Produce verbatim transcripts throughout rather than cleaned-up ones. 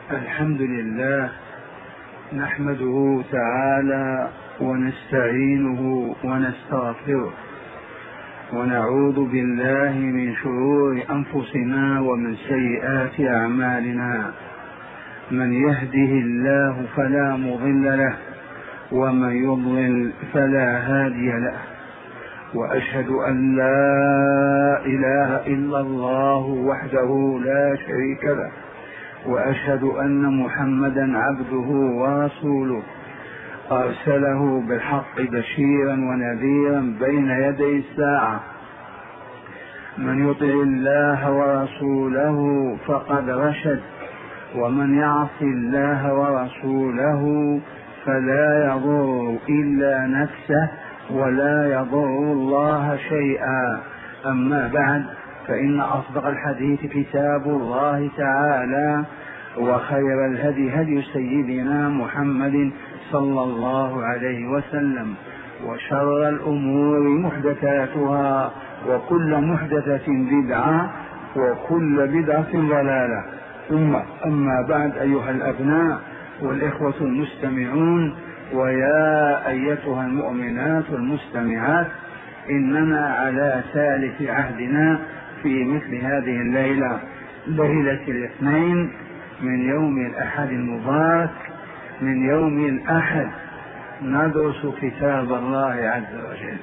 الحمد لله نحمده تعالى ونستعينه ونستغفره ونعوذ بالله من شرور أنفسنا ومن سيئات أعمالنا. من يهده الله فلا مضل له ومن يضلل فلا هادي له، وأشهد أن لا إله إلا الله وحده لا شريك له، وأشهد أن محمدا عبده ورسوله أرسله بالحق بشيرا ونذيرا بين يدي الساعة. من يطع الله ورسوله فقد رشد، ومن يعص الله ورسوله فلا يضر إلا نفسه ولا يضر الله شيئا. أما بعد، فإن أصدق الحديث كتاب الله تعالى، وخير الهدي هدي سيدنا محمد صلى الله عليه وسلم، وشر الأمور محدثاتها، وكل محدثة بدعة، وكل بدعة ضلالة. ثم أما بعد، أيها الأبناء والإخوة المستمعون، ويا أيتها المؤمنات المستمعات، إننا على ثالث عهدنا في مثل هذه الليلة، ليلة الاثنين من يوم الأحد المبارك، من يوم الأحد ندرس كتاب الله عز وجل.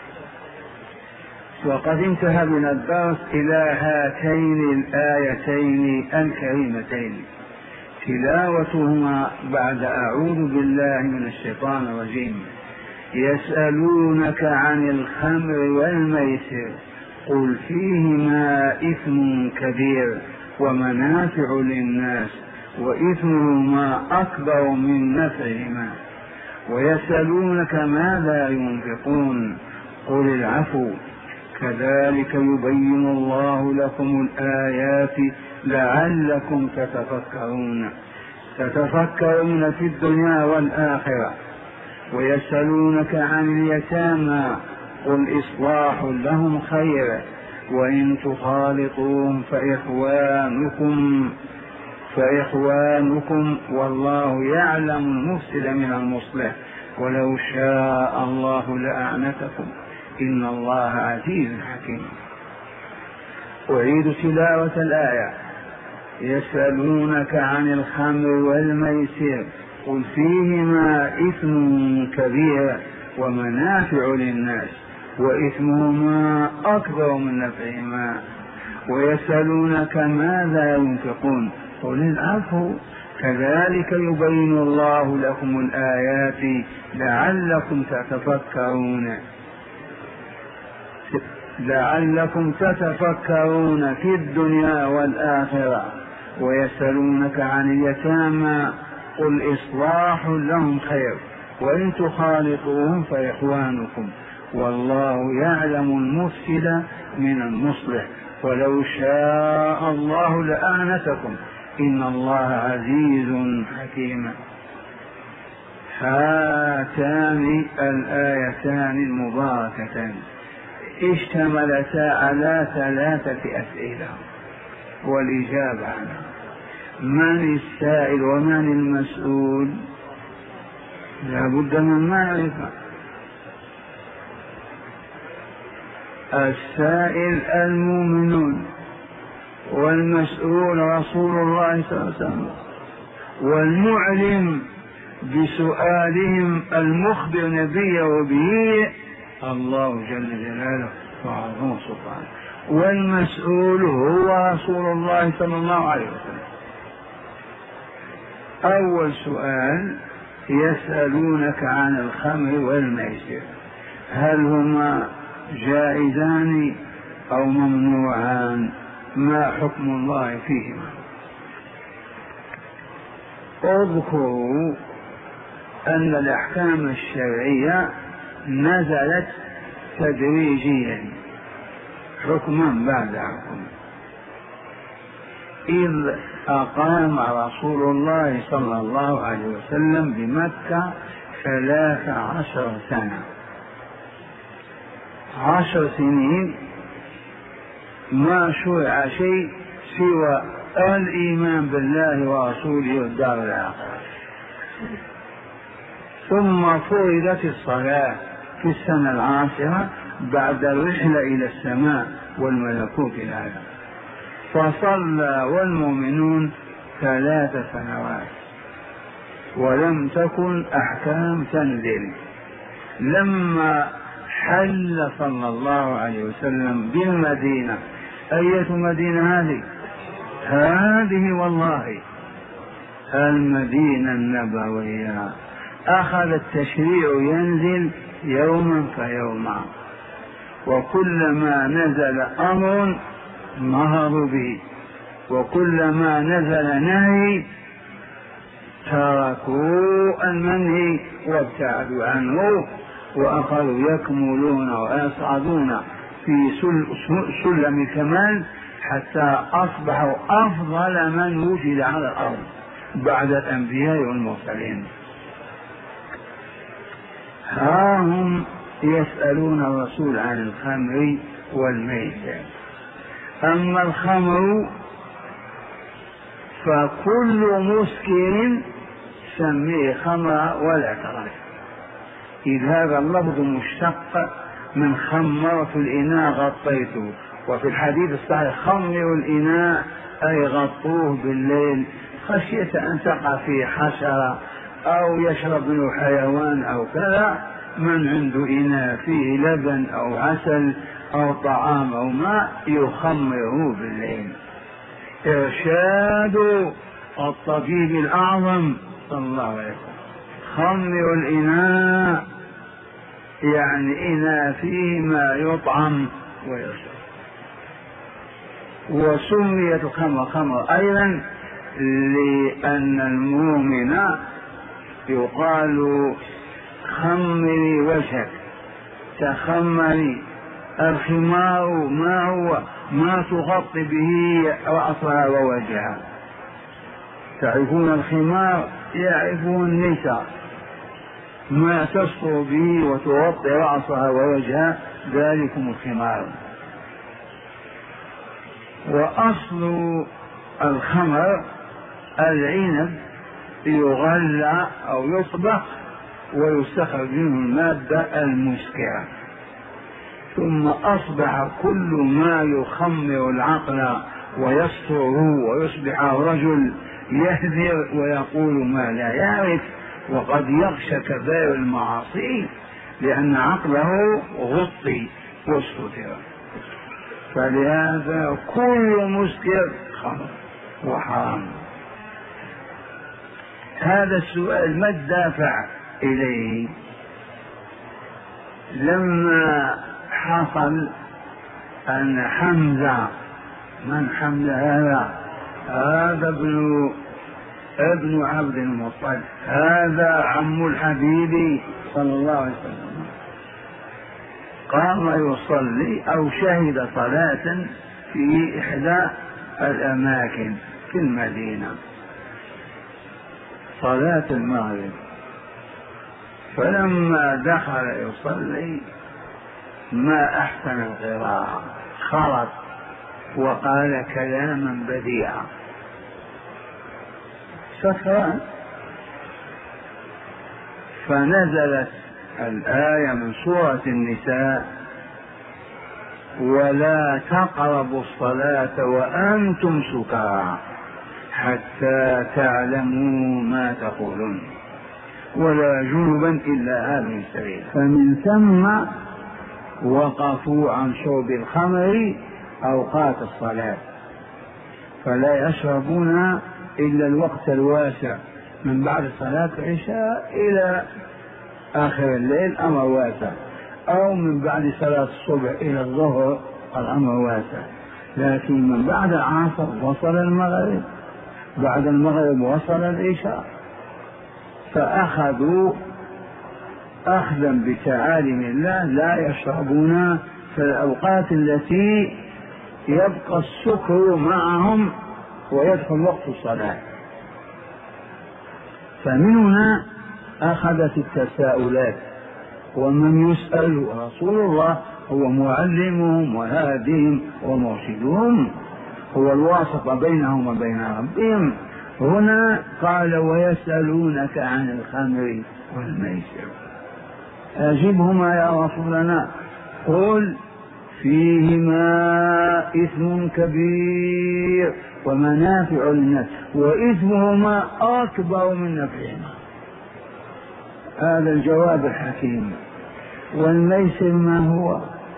وقد انتهى من الدرس إلى هاتين الآيتين الكريمتين، تلاوتهما بعد أعوذ بالله من الشيطان الرجيم. يسألونك عن الخمر والميسر قل فيهما إثم كبير ومنافع للناس وإثمهما أكبر من نفعهما، ويسألونك ماذا ينفقون قل العفو كذلك يبين الله لكم الآيات لعلكم تتفكرون تتفكرون في الدنيا والآخرة. ويسألونك عن اليتامى قل إصلاح لهم خير وإن تخالطوهم فإخوانكم فإخوانكم والله يعلم المفسد من المصلح ولو شاء الله لأعنتكم إن الله عزيز حكيم. أعيد تلاوة الآية. يسألونك عن الخمر والميسر قل فيهما إثم كبير ومنافع للناس وإثمهما أكبر من نفعهما، ويسألونك ماذا ينفقون قل العفو كذلك يبين الله لكم الآيات لعلكم تتفكرون لعلكم تتفكرون في الدنيا والآخرة. ويسألونك عن اليتامى قل إصلاح لهم خير وإن تخالطوهم فإخوانكم والله يعلم المفسد من المصلح ولو شاء الله لأعنتكم إن الله عزيز حكيم. هاتان الآيتان المباركتان اشتملتا على ثلاثة أسئلة والإجابة عنها. من السائل ومن المسؤول؟ لا بد من معرفة. السائل المؤمنون، والمسؤول رسول الله صلى الله عليه وسلم، والمعلم بسؤالهم المخبر نبيه به الله جل جلاله وعظمه سبحانه، والمسؤول هو رسول الله صلى الله عليه وسلم. أول سؤال: يسألونك عن الخمر والميسر، هل هما جائزان أو ممنوعان؟ ما حكم الله فيهما؟ اذكروا أن الأحكام الشرعية نزلت تدريجيا حكما بعد حكم، إذ أقام رسول الله صلى الله عليه وسلم بمكة ثلاث عشر سنة، عشر سنين ما شرع شيء سوى الإيمان بالله ورسوله والدار الآخرة. ثم فرضت الصلاة في السنة العاشرة بعد الرحلة إلى السماء والملكوت الأعلى، فصلى والمؤمنون ثلاث سنوات ولم تكن أحكام تنزل. لما حل صلى الله عليه وسلم بالمدينة، أية مدينة هذه؟ هذه والله المدينة النبوية، أخذ التشريع ينزل يوما فيوما، وكلما نزل أمر نهضوا به، وكلما نزل نهي تركوا المنهي وابتعدوا عنه، وأخذوا يكملون ويصعدون في سلم الكمال حتى أصبحوا أفضل من وجد على الأرض بعد الأنبياء والمرسلين. ها هم يسألون الرسول عن الخمر والميسر. أما الخمر فكل مسكر سميه خمر ولا ترك، إذ هذا اللفظ مشتق من خمرة الإناء غطيته، وفي الحديث الصحيح خمروا الإناء أي غطوه بالليل خشية أن تقع فيه حشرة أو يشرب منه حيوان أو كذا. من عنده إناء فيه لبن أو عسل أو طعام أو ماء يخمره بالليل. إرشاد الطبيب الأعظم صلى الله عليه وسلم، خمر الإناء يعني إناء فيه ما يطعم ويشرب. وسميت الخمر خمر أيضا لأن المؤمن يقال خمري وجهك، تخمري. الخمار ما هو؟ ما تغطي به رأسها ووجهها. تعرفون الخمار؟ يعرفون النساء ما تستر به وتغطي رأسها ووجهها، ذلكم الخمار. وأصل الخمر العنب يغلى أو يطبخ ويستخرج منه المادة المسكرة، ثم أصبح كل ما يخمر العقل ويستره ويصبح الرجل يهذر ويقول ما لا يعرف، وقد يخشى كبائر المعاصي لأن عقله غطي واستتر. فلهذا كل مسكر خمر وحرام. هذا السؤال ما الدافع إليه؟ لما حصل أن حمزة، من حمزة هذا؟ هذا ابن ابن عبد المطلب، هذا عم الحبيب صلى الله عليه وسلم، قام يصلي أو شهد صلاة في إحدى الأماكن في المدينة، صلاة المغرب. فلما دخل يصلي ما أحسن القراءة، خرط وقال كلاما بديعا سكران، فنزلت الآية من سورة النساء: ولا تقربوا الصلاة وأنتم سكارى حتى تعلموا ما تقولون ولا جنبا إلا آبي سبيل. فمن ثم وقفوا عن شرب الخمر أوقات الصلاة، فلا يشربون إلا الوقت الواسع من بعد صلاة العشاء إلى آخر الليل أمر واسع، أو من بعد صلاة الصبح إلى الظهر الأمر واسع. لكن من بعد العصر وصل المغرب، بعد المغرب وصل العشاء، فأخذوا أخذا بتعاليم الله لا يشربون في الأوقات التي يبقى السكر معهم ويدخل وقت الصلاة. فمن هنا أخذت التساؤلات، ومن يسأل رسول الله هو معلمهم وهاديهم ومرشدهم، هو الواسطة بينهم وبين ربهم. هنا قال ويسألونك عن الخمر والميسر، أجبهما يا رسولنا، قل فيهما إثم كبير ومنافع للناس وإثمهما أكبر من نفعهما. هذا الجواب الحكيم. والميسر ما هو؟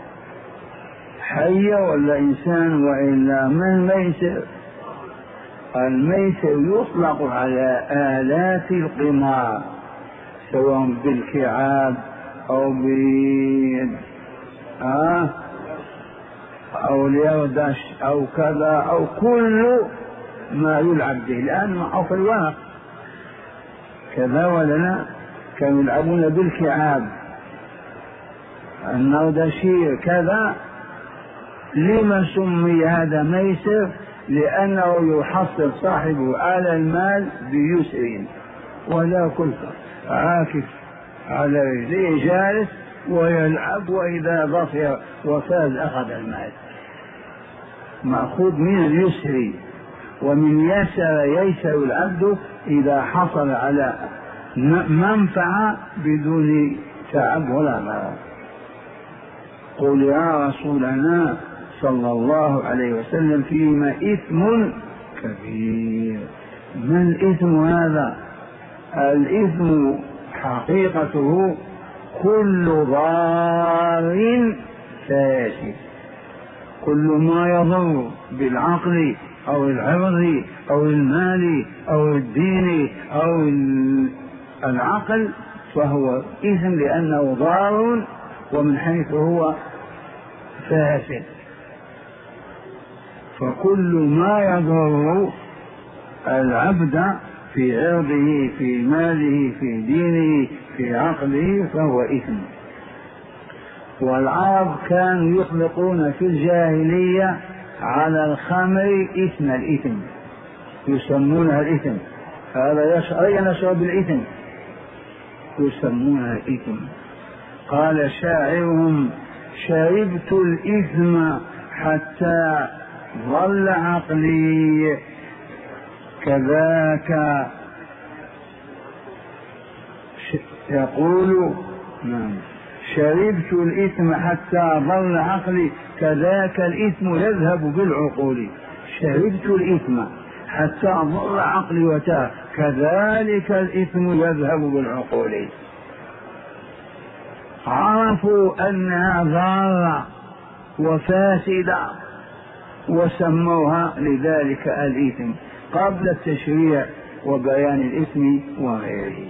حي ولا إنسان؟ وإلا ما الميسر؟ الميسر يطلق على آلات القمار سواء بالكعاب أو ب آه أو اليردش أو كذا أو كل ما يلعب به الآن أو في الورق كذا ولا لا؟ كانوا يلعبون بالكعاب النردشير كذا. لما سمي هذا ميسر؟ لأنه يحصل صاحبه على المال بيسر ولا كلفة، عاكف على رجليه جالس ويلعب، وإذا ظفر وفاز أخذ المال، مأخوذ من اليسر. ومن يسر ييسر العبد إذا حصل على منفعة بدون تعب ولا مرض. قل يا رسولنا صلى الله عليه وسلم فيما إثم كبير. ما الإثم هذا؟ الإثم حقيقته كل ضار فاسد، كل ما يضر بالعقل أو العرض أو المال أو الدين أو العقل فهو إثم لأنه ضار ومن حيث هو فاسد. فكل ما يضر العبد في عرضه في ماله في دينه في عقله فهو إثم. والعرب كانوا يطلقون في الجاهلية على الخمر اسم الإثم، يسمونها الإثم. هذا يشرب الإثم يسمونها الإثم. قال شاعرهم شربت الإثم حتى ظل عقلي كذاك يقول نعم شربت الإثم حتى ظل عقلي كذاك الإثم يذهب بالعقول. شربت الإثم حتى ظل عقلي وتاه كذلك الإثم يذهب بالعقول. عرفوا أنها ضارة وفاسدة وسموها لذلك الإثم قبل التشريع وبيان الإثم وغيره.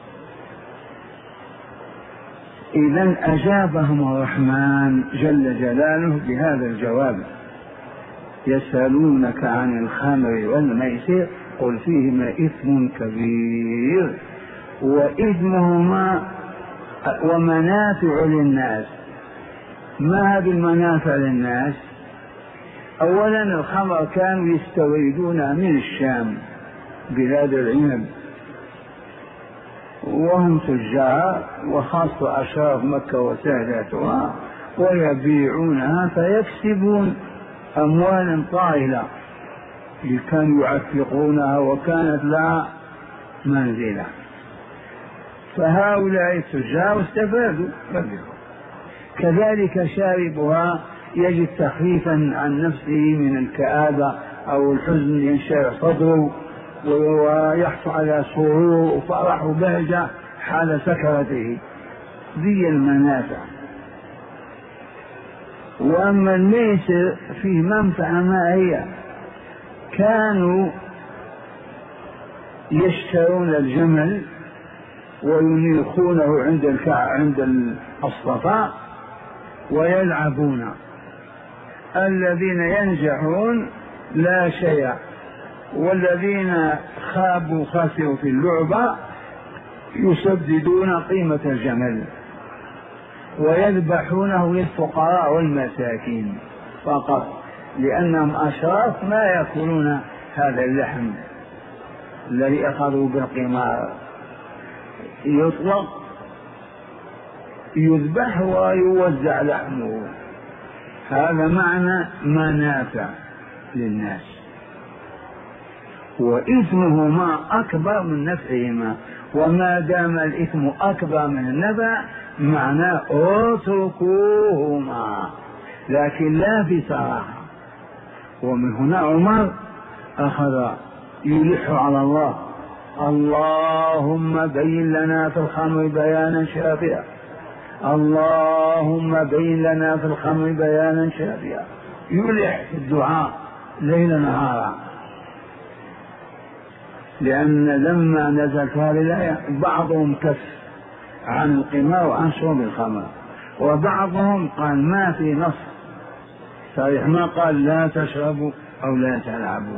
إذن أجابهم الرحمن جل جلاله بهذا الجواب: يسألونك عن الخمر والميسر قل فيهما إثم كبير وإثمهما ومنافع للناس. ما هذه المنافع للناس؟ أولا الخمر كانوا يستوردونها من الشام بلاد العنب، وهم تجار وخاصة أشراف مكة وساداتها، ويبيعونها فيكسبون أموالا طائلة كانوا يعتقونها وكانت لها منزلة. فهؤلاء التجار استفادوا. كذلك شاربها يجد تخفيفا عن نفسه من الكآبة أو الحزن ينشرح صدره ويحصل على سرور وفرح وبهجة حال سكرته. ذي المنافع. وأما الميسر فيه منفعة ما هي؟ كانوا يشترون الجمل وينيخونه عند الكعب عند الصفا ويلعبون. الذين ينجحون لا شيء، والذين خابوا خسروا في اللعبة يسددون قيمة الجمل ويذبحونه للفقراء والمساكين فقط، لأنهم أشراف ما يأكلون هذا اللحم الذي أخذوا بالقمار. يطلق يذبح ويوزع لحمه. هذا معنى منافع. للناس، وإثمهما أكبر من نفعهما، وما دام الإثم أكبر من النفع معناه اتركوهما، لكن لا في صراحة. ومن هنا عمر أخذ يلح على الله: اللهم بين لنا في الخمر بيانا شافيا، اللهم بين لنا في الخمر بيانا شافيا، يلح في الدعاء ليل نهارا. لأن لما نزلت هذه الآية بعضهم كف عن القمار وعن شرب الخمر، وبعضهم قال ما في نص صريح، ما قال لا تشربوا أو لا تلعبوا.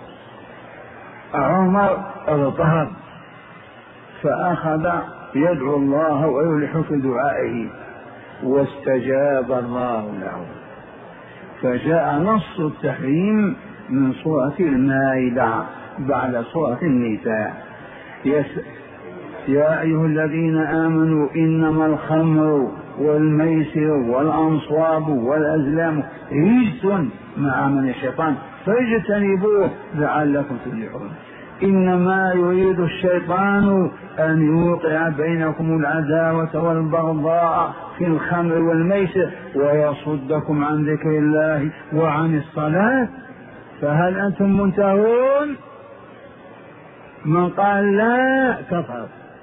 عمر اضطهد فأخذ يدعو الله ويلح في دعائه، واستجاب الله له، فجاء نص التحريم من سورة المائدة بعد سورة النساء: يس يا أيها الذين آمنوا إنما الخمر والميسر والأنصاب والأزلام رجس من عمل الشيطان فاجتنبوه لعلكم تفلحون. إنما يريد الشيطان أن يوقع بينكم العداوة والبغضاء في الخمر والميسر ويصدكم عن ذكر الله وعن الصلاة، فهل أنتم منتهون؟ من قال لا كفر.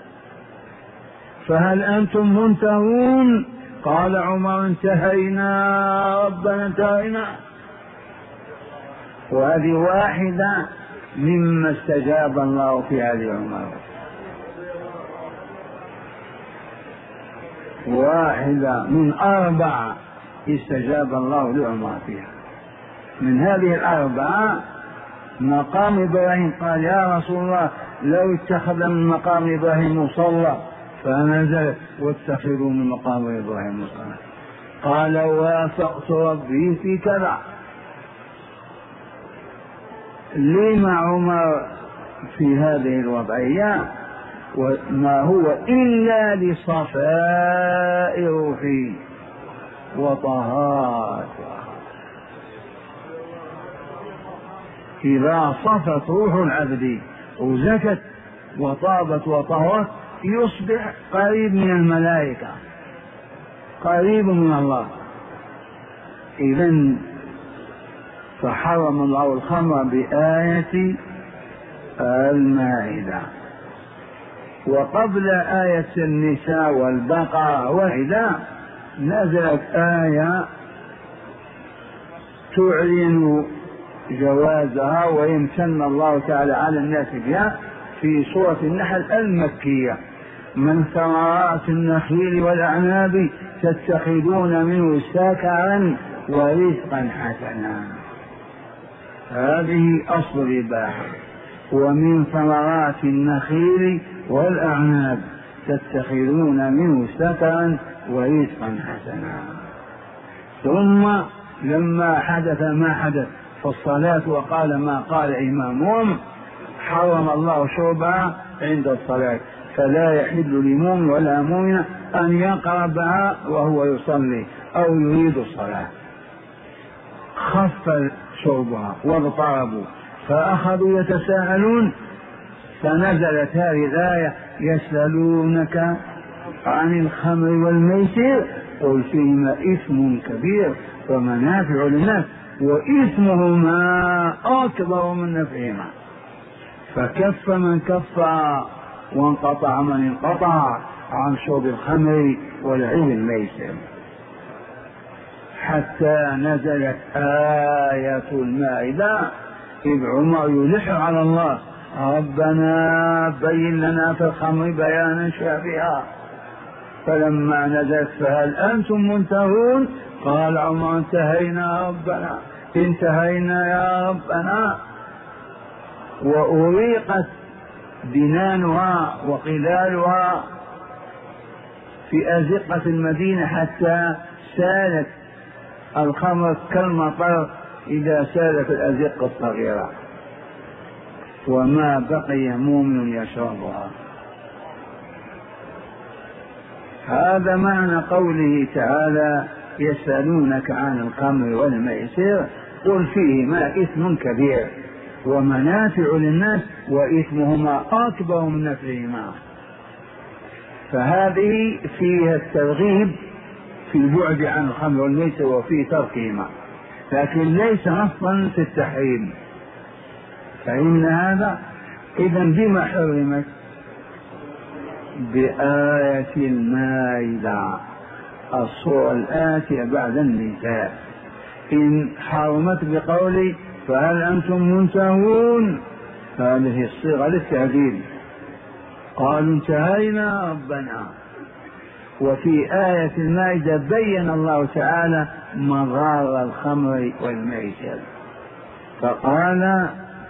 فهل أنتم منتهون؟ قال عمر: انتهينا ربنا انتهينا. وهذه واحدة مما استجاب الله في هذه عمر، واحدة من أربعة استجاب الله لعمر فيها. من هذه الأربعة مقام إبراهيم، قال: يا رسول الله لو اتخذ من مقام إبراهيم مصلى، فنزل: واتخذوا من مقام إبراهيم مصلى. قال: وافقت ربي في كذا. لما عمر في هذه الوضعية؟ وما هو إلا لصفاء روحي وطهارتها. إذا صفت روح العبد وزكت وطابت وطهرت يصبح قريب من الملائكة، قريب من الله. إذن فحرم الله الخمر بآية المائدة. وقبل آية النساء والبقرة واحدة نزلت آية تعلن جوازها ويمتن الله تعالى على الناس بها في سورة النحل المكية: من ثمرات النخيل والأعناب تتخذون منه سكرا ورزقا حسنا. هذه أصل الإباحة. ومن ثمرات النخيل والأعناب تتخذون منه سكرا ورزقا حسنا. ثم لما حدث ما حدث في الصلاة وقال ما قال إمامهم حرم الله شربها عند الصلاة، فلا يحل لمؤمن ولا مؤمن أن يقربها وهو يصلي أو يريد الصلاة. خف شربها واضطربوا فأخذوا يتساءلون، فنزلت هذه الآية: يسألونك عن الخمر والميسر قل فيهما إثم كبير ومنافع للناس وإثمهما أكبر من نفعهما. فكف من كف وانقطع من انقطع عن شرب الخمر ولعب الميسر، حتى نزلت آية المائدة إذ عمر يلح على الله: ربنا بين لنا في الخمر بيانا شافيا. فلما نزلت فهل أنتم منتهون؟ قال عمر: انتهينا ربنا انتهينا يا ربنا. وأريقت بنانها وقلالها في أزقة المدينة حتى سالت الخمر كالمطر إذا سالت الأزقة الصغيرة، وما بقي مؤمن يشربها. هذا معنى قوله تعالى: يسألونك عن الخمر والميسر قل فيهما إثم كبير ومنافع للناس وإثمهما أكبر من نفعهما. فهذه فيها الترغيب في البعد عن الخمر والميسر وفي تركهما، لكن ليس نصا في التحريم. فإن هذا إذن بما حرمت؟ بآية المائدة، الصورة الآتية بعد النساء. إن حرمت بقولي فهل أنتم منتهون، هذه الصيغة للتهديد، قالوا انتهينا ربنا. وفي آية المائدة بين الله تعالى مضار الخمر والميسر، فقال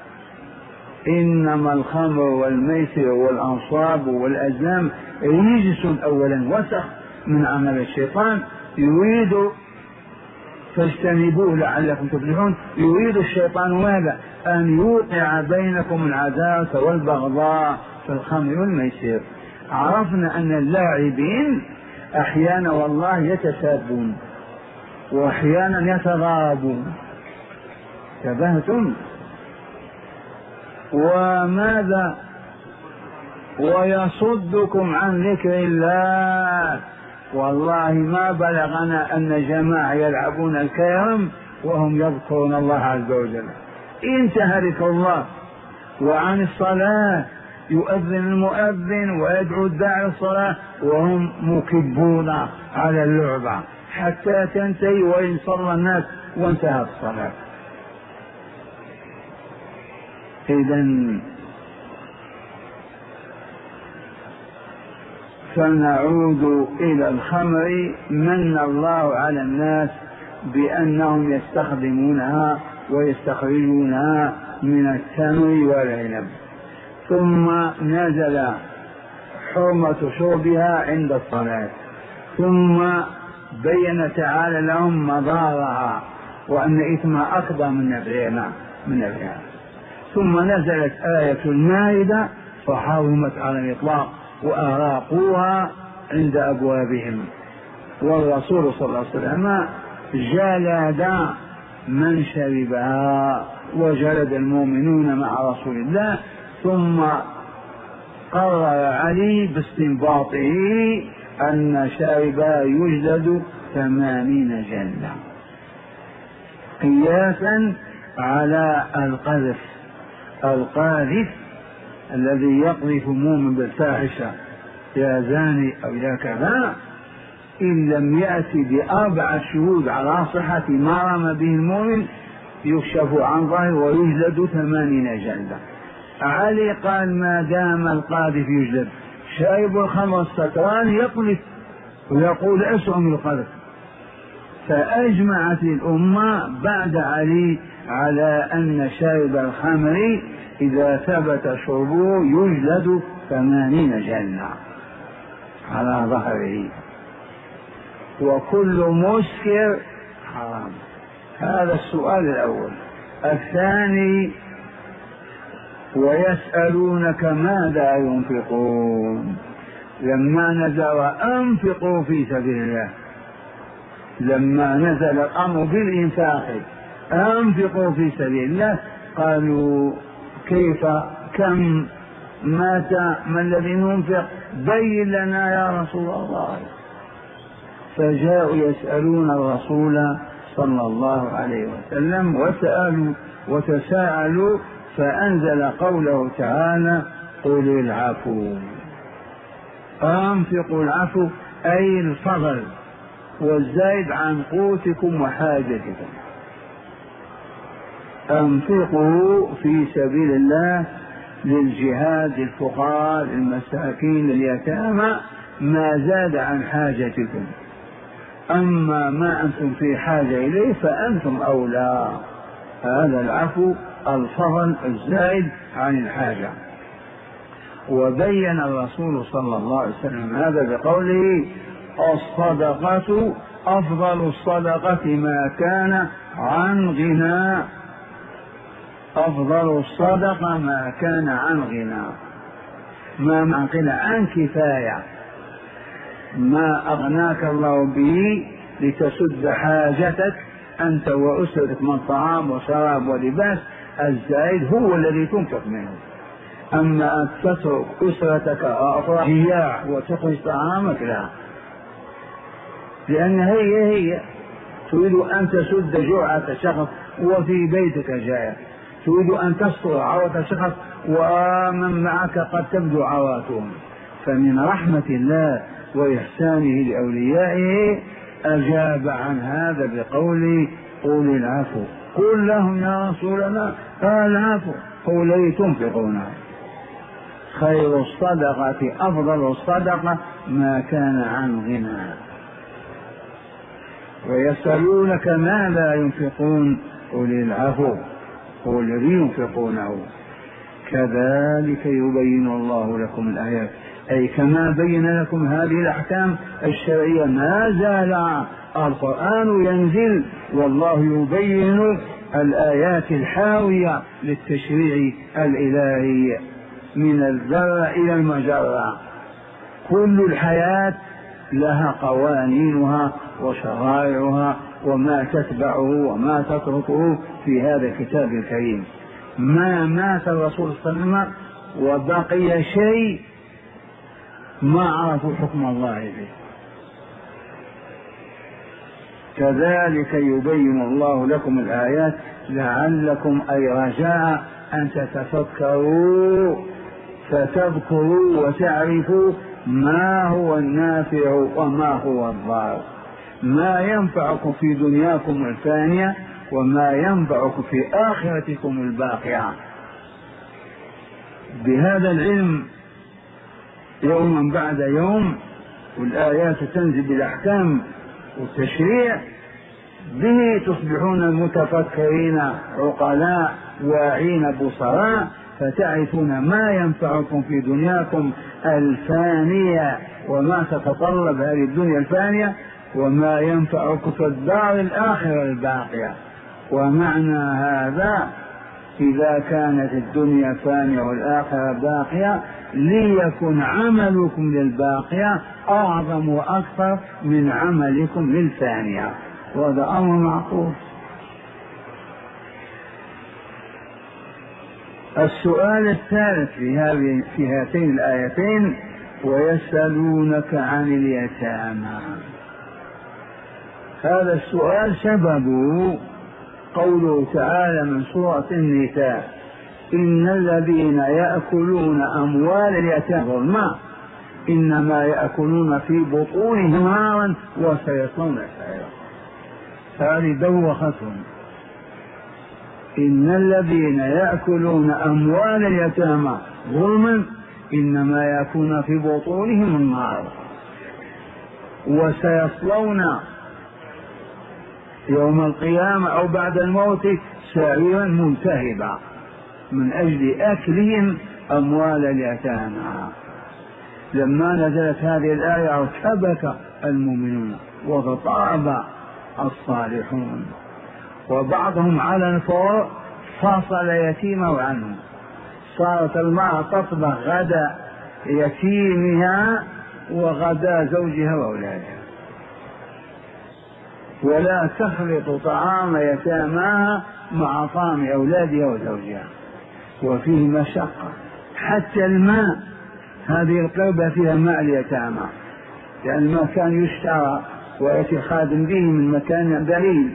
إنما الخمر والميسر والأنصاب والأزلام رجس، أولا وسخ من عمل الشيطان، يريد فاجتنبوه لعلكم تفلحون. يريد الشيطان ماذا؟ أن يوقع بينكم العداوة والبغضاء في الخمر والميسر. عرفنا أن اللاعبين أحيانا والله يتسابون وأحيانا يتغابون، تبهتم. وماذا؟ ويصدكم عن ذكر الله. والله ما بلغنا أن جماعة يلعبون الكرم وهم يذكرون الله عز وجل. انتهى ذكر الله. وعن الصلاة، يؤذن المؤذن ويدعو الداعي الصلاة وهم مكبون على اللعبة حتى تنتهي وإن صلى الناس وانتهت الصلاة. إذن فنعود إلى الخمر. من الله على الناس بأنهم يستخدمونها ويستخرجونها من التمر والعنب، ثم نزل حرمة شربها عند الصلاة، ثم بين تعالى لهم مضارها وأن إثمها أكبر من نفعها من نفعها. ثم نزلت آية المائدة فحرمت على الإطلاق وأراقوها عند أبوابهم. والرسول صلى الله عليه وسلم جلد من شربها وجلد المؤمنون مع رسول الله. ثم قرر علي باستنباطه أن شاربها يجلد ثمانين جلدة قياسا على القذف. القاذف الذي يقذف مؤمن بالفاحشة يا زاني أو يا كذا، إن لم يأتي بأربعة شهود على صحة ما رمى به المؤمن يكشف عن ظهره ويجلد ثمانين جلدة. علي قال ما دام القاذف يجلد، شارب الخمر السكران يقذف ويقول أسرع من القذف. فأجمعت الأمة بعد علي على أن شارب الخمر إذا ثبت شربه يجلد ثمانين جلدة على ظهره، وكل مسكر حرام. هذا السؤال الأول. الثاني ويسألونك ماذا ينفقون. لما نزل أنفقوا في سبيل الله، لما نزل الأمر بالإنفاق أنفقوا في سبيل الله، قالوا كيف كم مات ما الذي ننفق بين لنا يا رسول الله. فجاءوا يسألون الرسول صلى الله عليه وسلم وسألوا وتساءلوا، فأنزل قوله تعالى قل العفو. أنفقوا العفو أي الفضل والزايد عن قوتكم وحاجتكم. أنفقوا في سبيل الله للجهاد، للفقراء، للمساكين، لليتامى، ما زاد عن حاجتكم. أما ما أنتم في حاجة إليه فأنتم أولى. هذا العفو الفضل الزائد عن الحاجة. وبين الرسول صلى الله عليه وسلم هذا بقوله الصدقة أفضل الصدقة ما كان عن غنى. أفضل الصدقة ما كان عن غنى، ما عن غنى، عن كفاية، ما أغناك الله به لتسد حاجتك أنت وأسرتك من طعام وشراب ولباس، الزائد هو الذي تنفق منه. أما أن تترك أسرتك أفراح جياع وتخرج طعامك لا، لأن هي هي تريد أن تسد جوعة شخص وفي بيتك جائع، تريد أن تستر عورة شخص ومن معك قد تبدو عوراتهم. فمن رحمة الله وإحسانه لأوليائه أجاب عن هذا بقوله قل العفو. قل لهم يا رسول الله قال العفو هو الذي تنفقون. خير الصدقة أفضل الصدقة ما كان عن غنى. ويسألونك ماذا ينفقون قل العفو هو الذي ينفقونه. كذلك يبين الله لكم الآيات، أي كما بين لكم هذه الأحكام الشرعية ما زال القرآن ينزل والله يبين الآيات الحاوية للتشريع الإلهي من الذرة إلى المجرة. كل الحياة لها قوانينها وشرائعها وما تتبعه وما تتركه في هذا الكتاب الكريم. ما مات الرسول صلى الله عليه وسلم وبقي شيء ما عرفوا حكم الله به. كذلك يبين الله لكم الآيات لعلكم أي رجاء أن تتفكروا فتذكروا وتعرفوا ما هو النافع وما هو الضار، ما ينفعكم في دنياكم الفانية وما ينفعكم في آخرتكم الباقية. بهذا العلم يوما بعد يوم والآيات تنزل بالأحكام والتشريع، به تصبحون متفكرين عقلاء واعين بصراء، فتعرفون ما ينفعكم في دنياكم الفانية وما تتطلب هذه الدنيا الفانية وما ينفعكم في الدار الآخرة الباقية. ومعنى هذا إذا كانت الدنيا فانية والآخرة باقية ليكن عملكم للباقية أعظم وأكثر من عملكم للفانية، وهذا أمر معقول. السؤال الثالث في هذه في هاتين الآيتين ويسألونك عن اليتامى. هذا السؤال سببه قوله تعالى من سورة النساء إن الذين يأكلون أموال اليتامى ظلما إنما يأكلون في بطونهم نارا وسيصلون سعيرا. هذه دوختهم. إن الذين يأكلون أموال اليتامى ظلما إنما يأكلون في بطونهم النار وسيصلون يوم القيامة أو بعد الموت سعيرا ملتهبا من أجل أكلهم أموال اليتامى. لما نزلت هذه الآية ارتبك المؤمنون وتطاب الصالحون، وبعضهم على الفور فصل يتيمه عنه. صارت المرأة تطبخ غدا يتيمها وغدا زوجها وأولادها، ولا تخلط طعام يتاماها مع طعام أولادها وزوجها، وفيه مشقة. حتى الماء، هذه القربة فيها ماء اليتامى، لأن الماء كان يشترى ويأتي خادم به من مكان بعيد.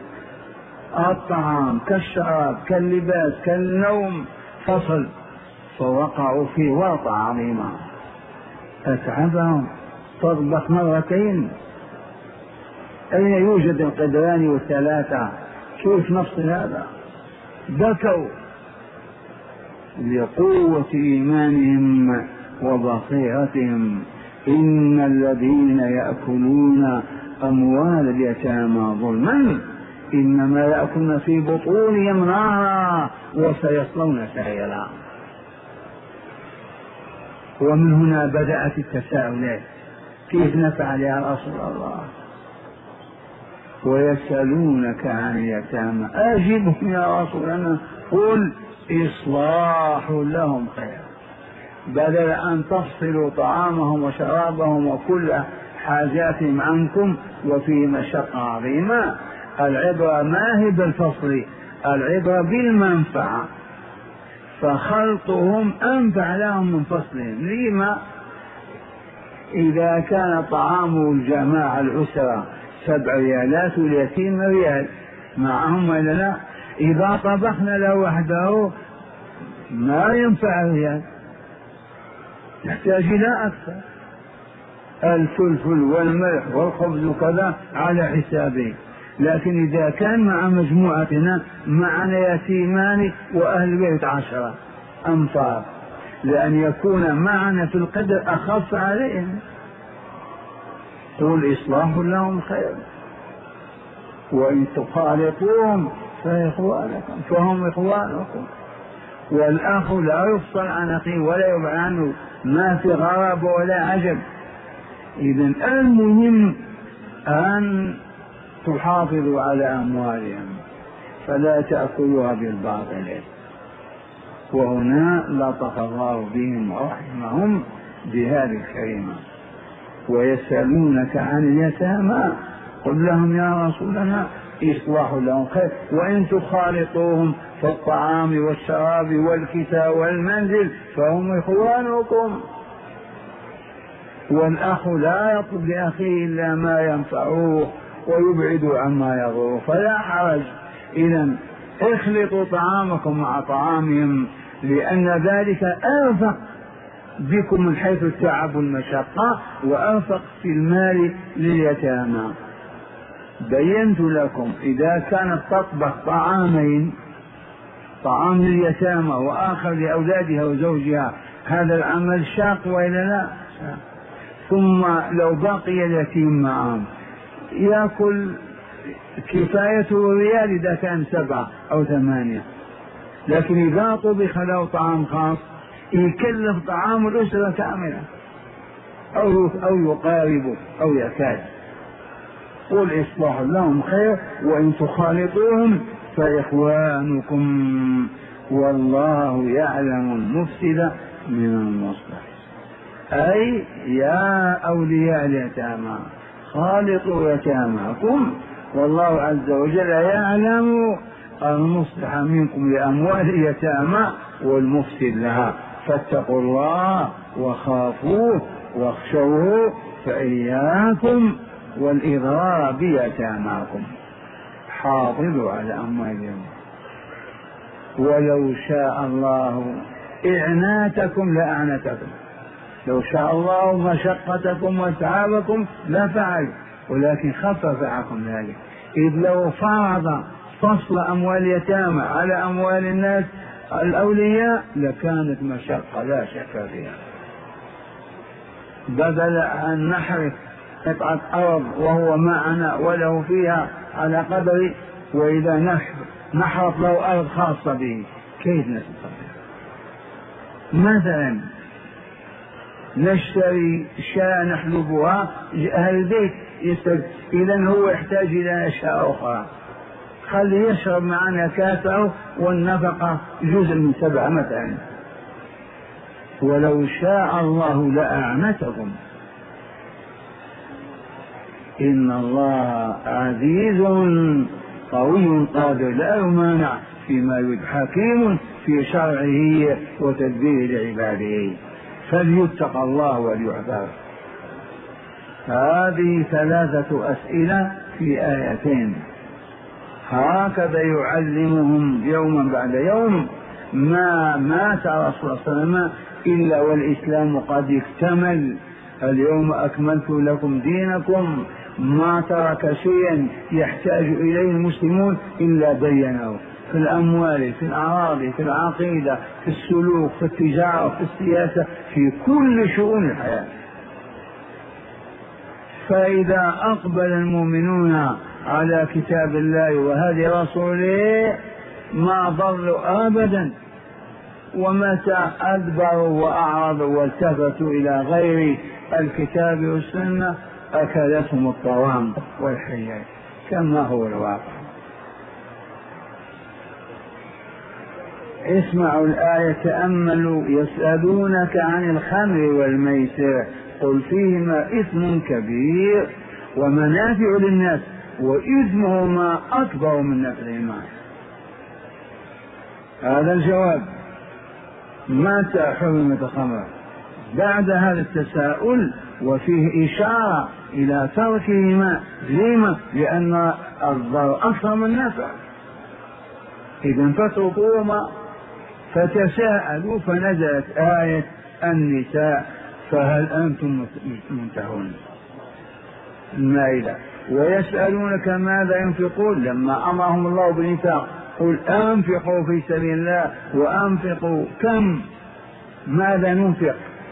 الطعام كالشراب كاللباس كالنوم فصل، فوقعوا في ورطة عظيمة أتعبهم. تطبخ مرتين، أين يوجد القدران والثلاثة؟ كيف نفصل هذا؟ بكوا لقوة إيمانهم وبصيرتهم. إن الذين يأكلون أموال اليتامى ظلما إنما يأكلون في بطونهم نارا وسيصلون سعيرا. ومن هنا بدأت التساؤلات، كيف نفعل يا رسول الله؟ ويسألونك عن اليتامى أجبهم يا رسول الله قل إصلاح لهم خير، بدل أن تفصلوا طعامهم وشرابهم وكل حاجاتهم عنكم وفي مشقة عظيمة، العبرة ما هي بالفصل، العبرة بالمنفعة، فخلطهم أنفع لهم من فصلهم. لما؟ إذا كان طعام الجماعة الأسرة سبع ريالات واليتيم ريال معهم ولا لا؟ إذا طبخنا له وحده ما ينفع ريال، يحتاج إلى أكثر، الفلفل والملح والخبز وكذا على حسابه. لكن إذا كان مع مجموعتنا معنا يتيمان وأهل بيت عشرة أنفار، لأن يكون معنا في القدر أخف عليهم. قل إصلاح لهم خير وإن تخالطوهم فإخوانكم فهم إخوانكم. والأخ لا يفصل عن أخيه ولا يبعد عنه، ما في غرابة ولا عجب. إذن المهم أن تحافظوا على أموالهم فلا تأكلوها بالباطل. وهنا لطف الله بهم ورحمهم بهذه الكلمة. ويسألونك عن اليتامى قل لهم يا رسولنا إصلاح لهم خير وإن تخالطوهم في الطعام والشراب والكساء والمنزل فهم إخوانكم. والأخ لا يطلب لأخيه إلا ما ينفعه ويبعد عما يضره، فلا حرج. إذن اخلطوا طعامكم مع طعامهم، لأن ذلك أرفق بكم من حيث التعب والمشقة وأرفق في المال لليتامى. بينت لكم إذا كانت تطبخ طعامين، طعام لليتامى وآخر لأولادها وزوجها، هذا العمل شاق وإلا لا؟ ثم لو بقي اليتيم معهم يأكل كفايته ريال إذا كان سبعة أو ثمانية، لكن إذا طبخ له طعام خاص يكلف طعام الأسرة كاملة أو أو يقارب أو يكاد. قل إصلاح لهم خير وإن تخالطوهم فإخوانكم والله يعلم المفسد من المصلح. أي يا أولياء اليتامى خالطوا يتاماكم والله عز وجل يعلم المصلح منكم لأموال اليتامى والمفسد لها، فاتقوا الله وخافوه واخشوه فإياكم والإضرار بيتاماكم. حافظوا على أموالهم. ولو شاء الله إعناتكم لأعنتكم، لو شاء الله مشقتكم وتعبكم لفعل، ولكن خفف عنكم ذلك. إذ لو فرض فصل أموال اليتامى على أموال الناس الأولياء لكانت مشقة لا شك فيها. بدل أن نحرث قطعة أرض وهو معنا وله فيها على قدر، وإذا نحرث له أرض خاصة به كيف نستطيع؟ مثلا نشتري شاة نحلبها أهل البيت يستجد، إذن هو يحتاج إلى أشياء أخرى، خلي يشرب معنا كاسه والنفقة جزء من سبعة مثلا. ولو شاء الله لأعنتكم إن الله عزيز قوي قادر لا يمانع فيما يريد، حكيم في شرعه وتدبير لعباده، فليتق الله وليعذر. هذه ثلاثة أسئلة في آيتين، هكذا يعلمهم يوما بعد يوم. ما مات رسول الله صلى الله عليه وسلم إلا والإسلام قد اكتمل، اليوم أكملت لكم دينكم، ما ترك شيئا يحتاج إليه المسلمون إلا بينه، في الأموال، في الأعراض، في العقيدة، في السلوك، في التجارة، في السياسة، في كل شؤون الحياة. فإذا أقبل المؤمنون على كتاب الله وهدي رسوله ما ضلوا أبدا، ومتى أدبروا وأعرضوا والتفتوا إلى غير الكتاب والسنة أكلتهم الطوام والحيات كما هو الواقع. اسمعوا الآية تأملوا. يسألونك عن الخمر والميسر قل فيهما إثم كبير ومنافع للناس وإثمهما أكبر من نفعهما. هذا الجواب. متى حرمت الخمر؟ بعد هذا التساؤل وفيه إشارة إلى تركهما. لما؟ لأن الضرر أكثر من النفع. إذن فتركوهما. فتساءلوا فنزلت آية النساء فهل أنتم منتهون. المائدة. ويسألونك ماذا ينفقون لما أمرهم الله بالإنفاق. قل أنفقوا في سبيل الله. وأنفقوا كم؟ ماذا ننفق؟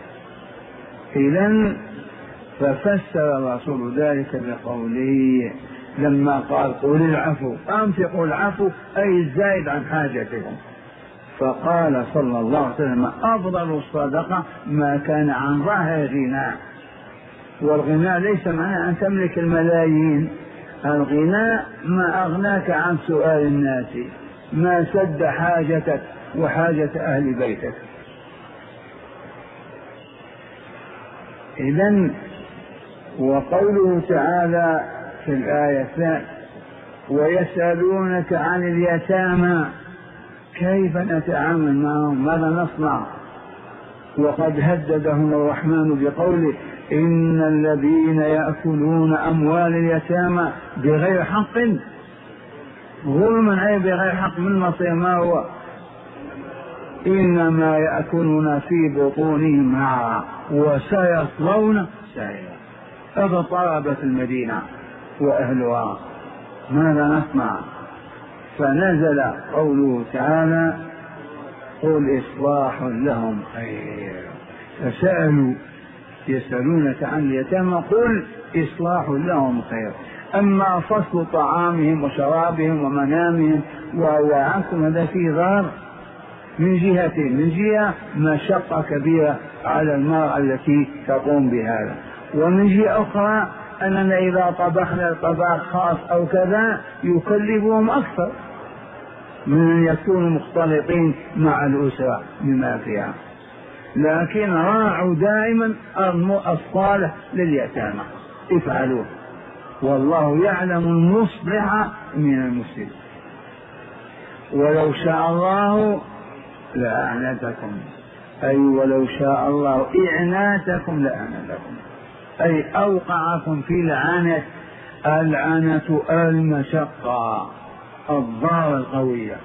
إذن ففسر الرسول ذلك بقوله لما قال قل العفو، أنفقوا العفو أي الزائد عن حاجتكم. فقال صلى الله عليه وسلم أفضل الصدقة ما كان عن ظاهر غنى. والغنى ليس معناه أن تملك الملايين. الغنى ما أغناك عن سؤال الناس، ما سد حاجتك وحاجة أهل بيتك. إذن وقوله تعالى في الآية ويسألونك عن اليتامى كيف نتعامل معهم، ماذا نصنع؟ وقد هددهم الرحمن بقوله إن الذين يأكلون أموال اليتامى بغير حق ظلما أي بغير حق من مصير ما هو إنما يأكلون في بطونهم نارا وسيصلون سعيرا. اضطربت المدينة وأهلها، ماذا نصنع؟ فنزل قوله تعالى قل إصلاح لهم خير. فسألوا يسألونك عن اليتامى قل إصلاح لهم خير. أما فصل طعامهم وشرابهم ومنامهم ووعاكم هذا فيه ضرر من جهتين. من جهة مشقة كبيرة على المرأة التي تقوم بهذا، ومن جهة أخرى أننا إذا طبخنا طبخ خاص أو كذا يكلفهم أكثر من أن يكونوا مختلطين مع الأسرة بما فيها. لكن راعوا دائما الصالح لليتامى، افعلوه والله يعلم المصلح من المفسد. ولو شاء الله لأعنتكم أي ولو شاء الله إعناتكم لأعنتكم أي أوقعكم في العنة. العنة المشقة الضار القوية.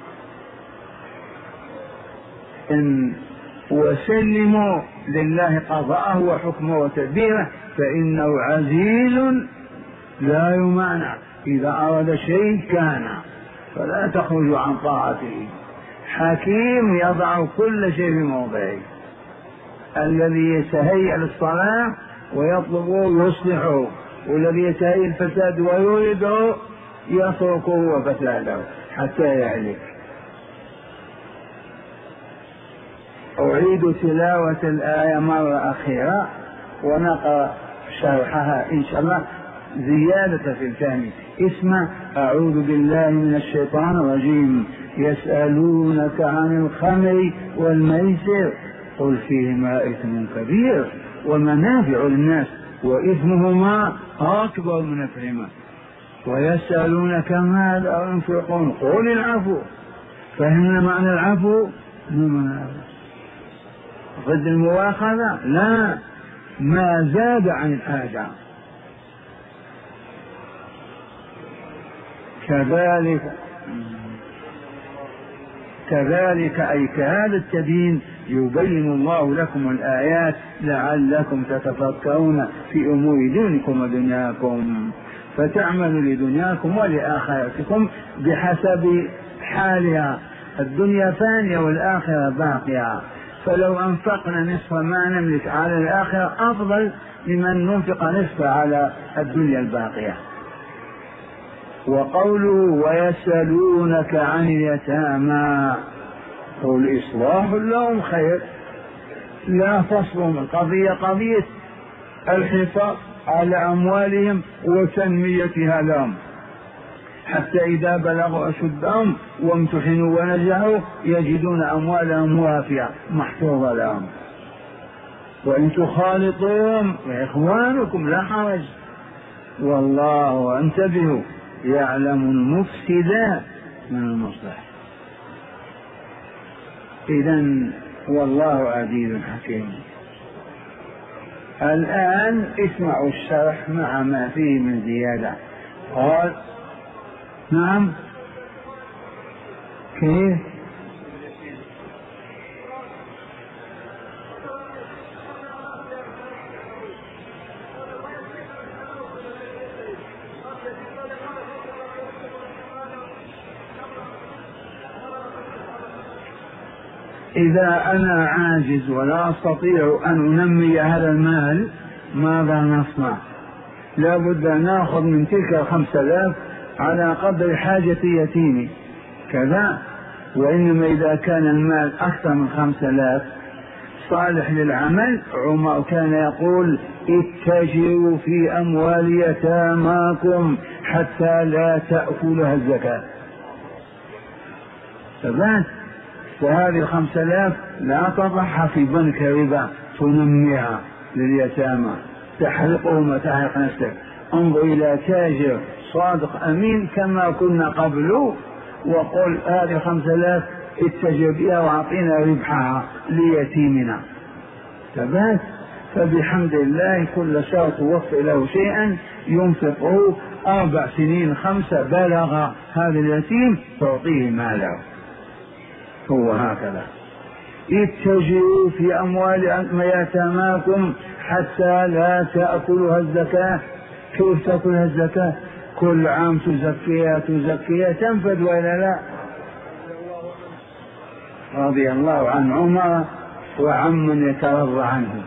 إن وسلموا لله قضاءه وحكمه وتدبيره فإنه عزيز لا يمانع. إذا أراد شيء كان فلا تخرجوا عن طاعته. حكيم يضع كل شيء في موضعه. الذي يتهيأ للصلاة ويطلبه يصلحه، والذي يتهيأ الفساد ويريده يتركه وفساده حتى يهلك. أعيد تلاوة الآية مرة أخيرة ونقرأ شرحها إن شاء الله زيادة في الفهم. اسمع أعوذ بالله من الشيطان الرجيم. يسألونك عن الخمر والميسر قل فيهما إثم كبير ومنافع للناس وإثمهما أكبر من نفعهما ويسألونك ماذا ينفقون قل العفو. فهمنا معنى العفو؟ ضد المواخذة؟ لا، ما زاد عن الحاجة. كذلك كذلك أي كهذا التبيين يبين الله لكم الآيات لعلكم تتفكرون في أمور دينكم ودنياكم فتعملوا لدنياكم ولآخرتكم بحسب حالها. الدنيا فانية والآخرة باقية، فلو أنفقنا نصف ما نملك على الآخرة أفضل ممن ننفق نصف على الدنيا الباقية. وقوله ويسألونك عن اليتامى قل إصلاح لهم خير. لا فصلهم القضية قضية الحفاظ على أموالهم وتنميتها لهم حتى إذا بلغوا أشدهم وامتحنوا ونجحوا يجدون أموالهم وافية محفوظة لهم. وإن تخالطوهم إخوانكم لا حرج، والله انتبهوا يعلم المفسد من المصلح. إذن والله عزيز حكيم. الآن اسمعوا الشرح مع ما فيه من زيادة. قال نعم كيف؟ إذا أنا عاجز ولا أستطيع أن أنمي هذا المال ماذا نصنع؟ لا بد أن نأخذ من تلك الخمسة آلاف على قدر حاجة يتيمي كذا. وإنما إذا كان المال أكثر من خمسة آلاف صالح للعمل، عمر كان يقول اتجروا في أموال يتاماكم حتى لا تأكلها الزكاة. ثبات. فهذه الخمسة آلاف لا تضعها في بنك ربا تنميها لليتامى، تحرقه ما تحرق نفسك. انظر إلى تاجر صادق أمين كما كنا قبل، وقل هذه خمسة آلاف اتجر بها وأعطينا ربحها ليتيمنا. ثبات. فبحمد الله كل شهر توفي له شيئا ينفقه أربع سنين خمسة بلغ هذا اليتيم تعطيه ماله. هو هكذا اتجروا في أموال يتاماكم حتى لا تأكلها الزكاة. كيف تأكلها الزكاة؟ كل عام تزكيها تزكيها تنفد وإلا لا؟ رضي الله عن عمر وعمن يترضى عنه.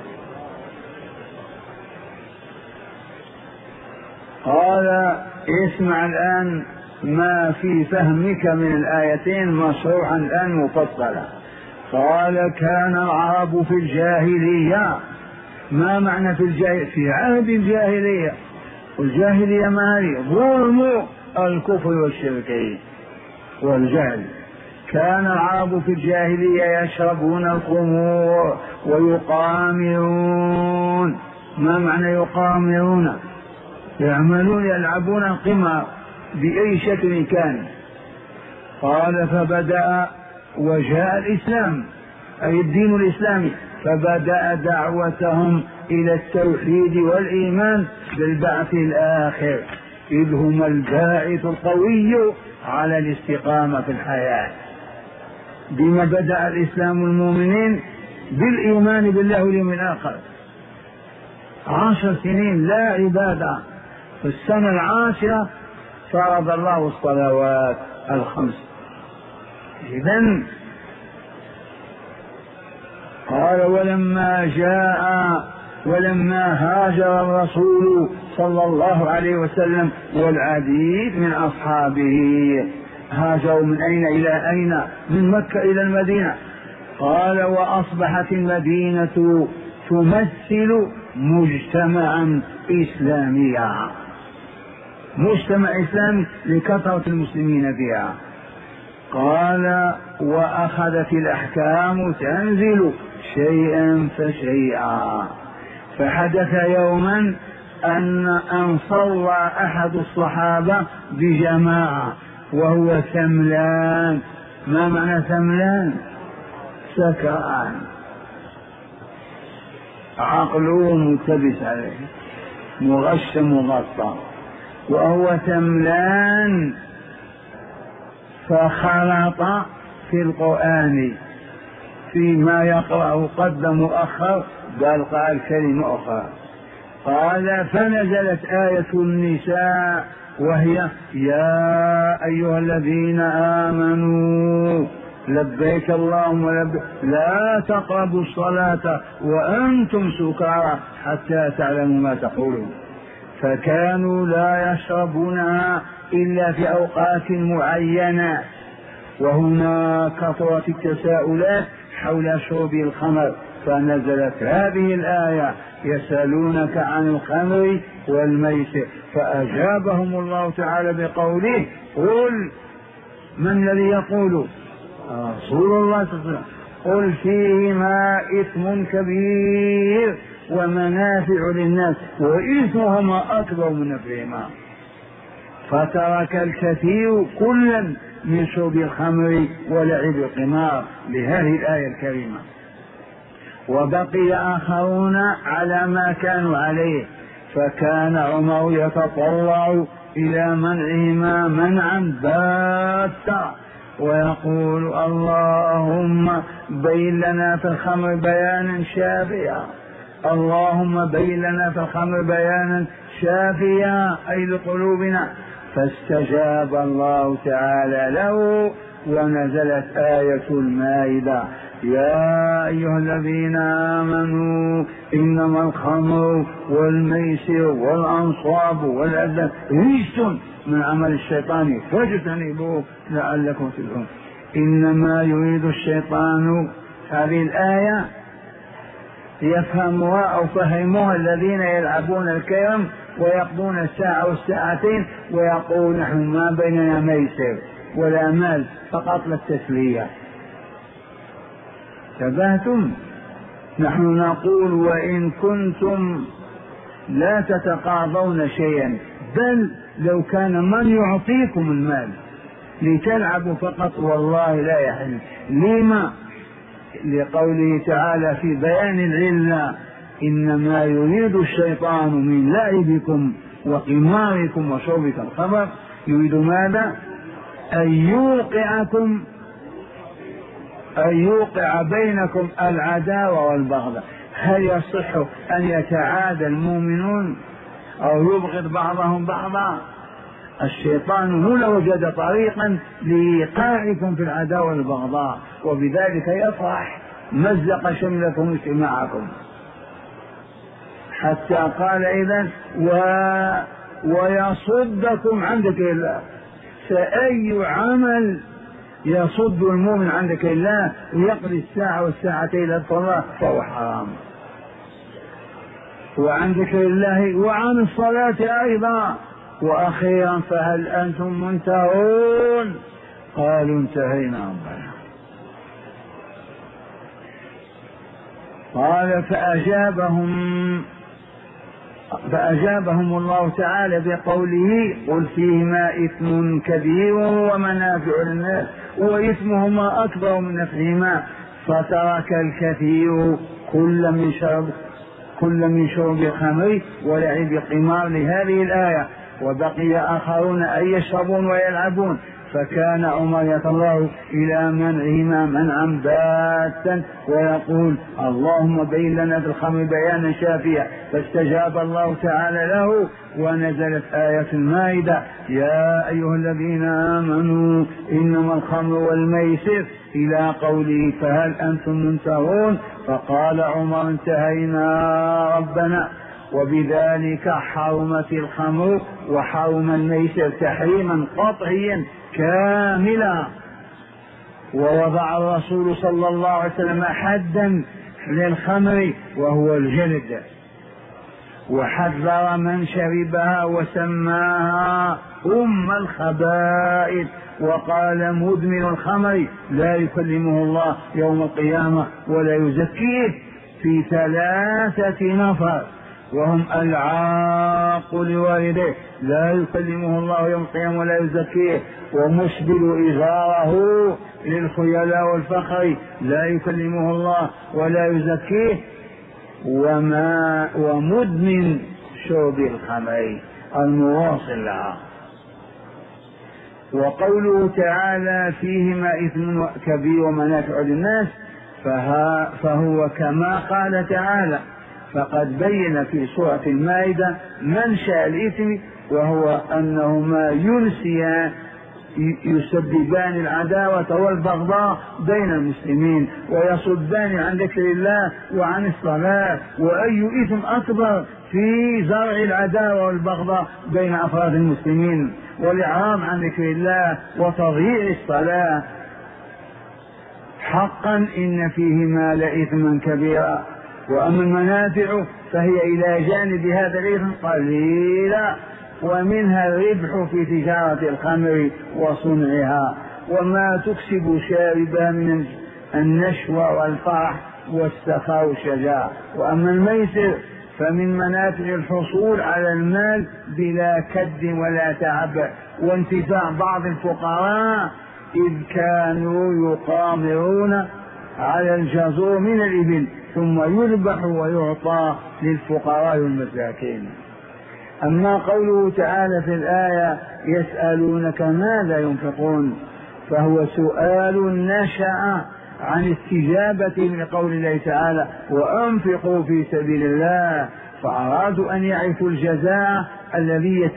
قال اسمع الآن ما في فهمك من الآيتين مشروعا الآن مفصلا. قال كان العرب في الجاهلية. ما معنى في الجاهلية؟ في عهد الجاهلية. والجاهلية ما هي؟ ظلم الكفر والشرك والجهل. كان العرب في الجاهلية يشربون الخمور ويقامرون. ما معنى يقامرون؟ يعملون يلعبون القمار بأي شكل كان. قال فبدأ وجاء الإسلام أي الدين الإسلامي، فبدأ دعوتهم إلى التوحيد والإيمان بالبعث الآخر، إذ هما الباعث القوي على الاستقامة في الحياة. بما بدأ الإسلام المؤمنين بالإيمان بالله واليوم الآخر. عشر سنين لا عبادة، في السنة العاشرة فرض الله الصلوات الخمس. إذن قال ولما جاء ولما هاجر الرسول صلى الله عليه وسلم والعديد من أصحابه، هاجروا من أين إلى أين؟ من مكة إلى المدينة. قال وأصبحت المدينة تمثل مجتمعا إسلاميا، مجتمع إسلامي لكثرة المسلمين فيها. قال وأخذت الأحكام تنزل شيئا فشيئا. فحدث يوما أن أن صلى أحد الصحابة بجماعة وهو ثملان. ما معنى ثملان؟ سكران، عقله ملتبس عليه، مغش مغطى، وهو ثملان. فخلط في القرآن فيما يقرأ قدم مؤخر، قال قال كلمة أخرى. قال فنزلت آية النساء وهي يا أيها الذين آمنوا لبيك اللهم لبيك لا تقربوا الصلاة وأنتم سكارى حتى تعلموا ما تقولون. فكانوا لا يشربونها إلا في أوقات معينة. وهنا كثرت التساؤلات حول شرب الخمر، فنزلت هذه الآية يسألونك عن الخمر والميسر، فأجابهم الله تعالى بقوله قل من الذي يقول؟ رسول الله صلى الله عليه وسلم قل فيهما إثم كبير ومنافع للناس وإثمهما أكبر من نفعهما. فترك الكثير كلا من شرب الخمر ولعب القمار بهذه الآية الكريمة، وبقي آخرون على ما كانوا عليه، فكان عمر يتطلع إلى منعهما منعا باتا ويقول اللهم بين لنا في الخمر بيانا شافيا، اللهم بين لنا في الخمر بيانا شافيا أي لقلوبنا. فاستجاب الله تعالى له ونزلت آية المائدة يا أيها الذين آمنوا إنما الخمر والميسر والأنصاب والأزلام رجس من عمل الشيطان فاجتنبوه لعلكم تفلحون. إنما يريد الشيطان، هذه الآية يفهمها أو فهموها الذين يلعبون الكرم ويقضون الساعة والساعتين ويقول نحن ما بيننا ميسر ولا مال فقط للتسلية. تبهتم؟ نحن نقول وإن كنتم لا تتقاضون شيئا، بل لو كان من يعطيكم المال لتلعبوا فقط والله لا يحل. لما؟ لقوله تعالى في بيان العلة إنما يريد الشيطان من لعبكم وقماركم وشربكم الخمر يريد ماذا؟ أن يوقعكم أن يوقع بينكم العداوة والبغضاء. هل يصح أن يتعادى المؤمنون أو يبغض بعضهم بعضا؟ الشيطان هنا وجد طريقا لإيقاعكم في العداوة والبغضاء، وبذلك يفرح مزق شملكم اجتماعكم، حتى قال إذن و... ويصدكم عن ذكر الله. فأي عمل يصد المؤمن عن ذكر الله ويقضي الساعة والساعتين للصلاة فهو حرام، وعن ذكر الله وعن الصلاة أيضا. وأخيرا فهل أنتم منتهون؟ قالوا انتهينا ربنا. قال فأجابهم فأجابهم الله تعالى بقوله قل فيهما إثم كبير ومنافع للناس وإثمهما أكبر من نفعهما فترك الكثير كل من شرب كل من شرب الخمر ولعب القمار لهذه الآية، وبقي آخرون أن يشربون ويلعبون، فكان عمر يتطلع إلى منعهما منعا باتا ويقول اللهم بين لنا في الخمر بيانا شافيا. فاستجاب الله تعالى له ونزلت آية المائدة يا أيها الذين آمنوا إنما الخمر والميسر إلى قوله فهل أنتم منتهون؟ فقال عمر انتهينا ربنا. وبذلك حرمت الخمر وحرم الميسر تحريما قطعيا كاملا. ووضع الرسول صلى الله عليه وسلم حدا للخمر وهو الجلد، وحذر من شربها وسماها أم الخبائث، وقال مدمن الخمر لا يكلمه الله يوم القيامة ولا يزكيه في ثلاثة نفر وهم العاق لوالديه لا يكلمه الله يوم القيامة ولا يزكيه، ومسبل إزاره للخيلاء والفخر لا يكلمه الله ولا يزكيه، وما ومدمن شرب الخمر المواصل لها. وقوله تعالى فيهما إثم كبير ومنافع للناس فهو كما قال تعالى، فقد بين في سورة المائدة منشأ الإثم وهو أنهما ينسيان يسببان العداوة والبغضاء بين المسلمين ويصدان عن ذكر الله وعن الصلاة. وأي إثم أكبر في زرع العداوة والبغضاء بين أفراد المسلمين والإعراض عن ذكر الله وتضييع الصلاة. حقا إن فيهما لإثما كبيرا، وأما المنافع فهي إلى جانب هذا الإثم قليلا، ومنها الربح في تجارة الخمر وصنعها وما تكسب شاربها من النشوة والفرح والسخاء والشجاع. وأما الميسر فمن منافع الحصول على المال بلا كد ولا تعب وانتفاع بعض الفقراء إذ كانوا يقامرون على الجزور من الإبل ثم يذبح ويعطى للفقراء والمساكين. أما قوله تعالى في الآية يسألونك ماذا ينفقون فهو سؤال نشأ عن استجابة لقول الله تعالى وأنفقوا في سبيل الله، فأرادوا أن يعرفوا الجزاء الذي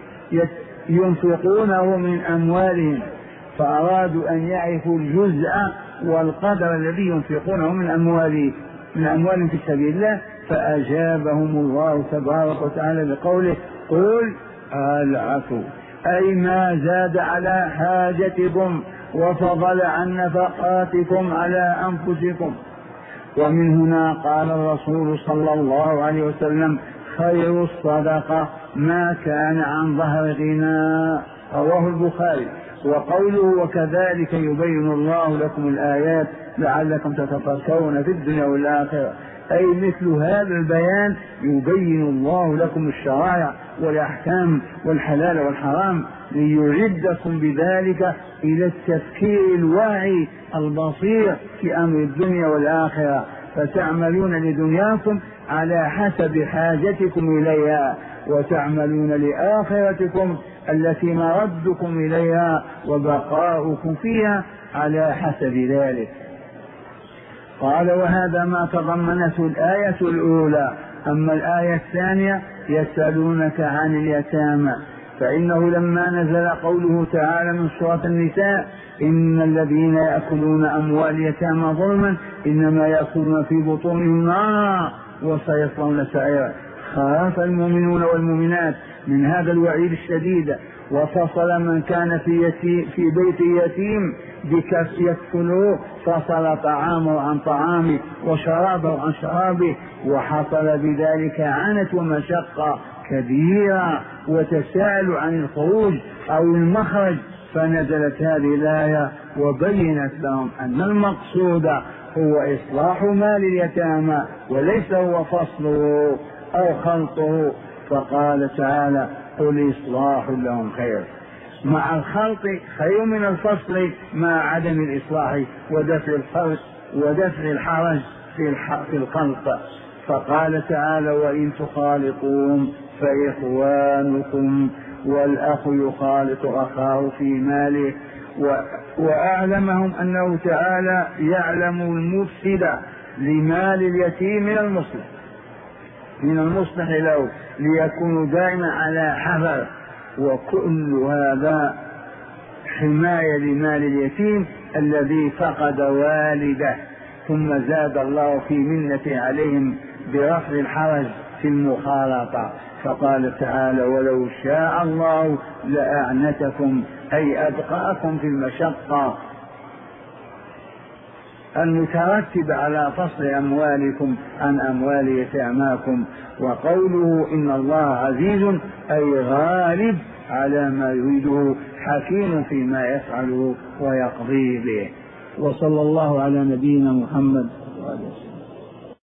ينفقونه من أموالهم، فأرادوا أن يعرفوا الجزء والقدر الذي ينفقونه من أموالهم من أموالهم في سبيل الله، فأجابهم الله تبارك وتعالى بقوله قل العفو، أي ما زاد على حاجتكم وفضل عن نفقاتكم على أنفسكم. ومن هنا قال الرسول صلى الله عليه وسلم خير الصدقة ما كان عن ظهر غنى، رواه البخاري. وقوله وكذلك يبين الله لكم الآيات لعلكم تتفكرون في الدنيا والآخرة، أي مثل هذا البيان يبين الله لكم الشرائع والأحكام والحلال والحرام ليعدكم بذلك إلى التفكير الواعي البصير في أمر الدنيا والآخرة، فتعملون لدنياكم على حسب حاجتكم إليها وتعملون لآخرتكم التي مردكم إليها وبقاؤكم فيها على حسب ذلك. قال وهذا ما تضمنته الآية الأولى. أما الآية الثانية يسألونك عن اليتامى، فإنه لما نزل قوله تعالى من سورة النساء إن الذين يأكلون أموال اليتامى ظلما إنما يأكلون في بطونهم نارا وسيصلون سعيرا، خاف المؤمنون والمؤمنات من هذا الوعيد الشديد، وفصل من كان في, يتيم في بيت يتيم بكف يكفله، فصل طعامه عن طعامه وشرابه عن شرابه، وحصل بذلك عنة ومشقة كبيرة وتساءل عن الخروج أو المخرج، فنزلت هذه الآية وبينت لهم أن المقصود هو إصلاح مال اليتامى وليس هو فصله أو خلطه، فقال تعالى قل إصلاح لهم خير، مع الخلط خير من الفصل مع عدم الإصلاح ودفع الحرج ودفع الحرج في الخلط. فقال تعالى وإن تخالطوهم فإخوانكم، والأخ يخالط أخاه في ماله. وأعلمهم أنه تعالى يعلم المفسد لمال اليتيم من المصلح من المصلح له ليكونوا دائما على حذر، وكل هذا حماية لمال اليتيم الذي فقد والده، ثم زاد الله في منته عليهم برفع الحرج في المخالطة، فقال تعالى ولو شاء الله لأعنتكم، أي أبقاكم في المشقة المترتب على فصل أموالكم عن أموال يتاماكم. وقوله إن الله عزيز أي غالب على ما يريده حكيم فيما يفعله ويقضي به. وصلى الله على نبينا محمد.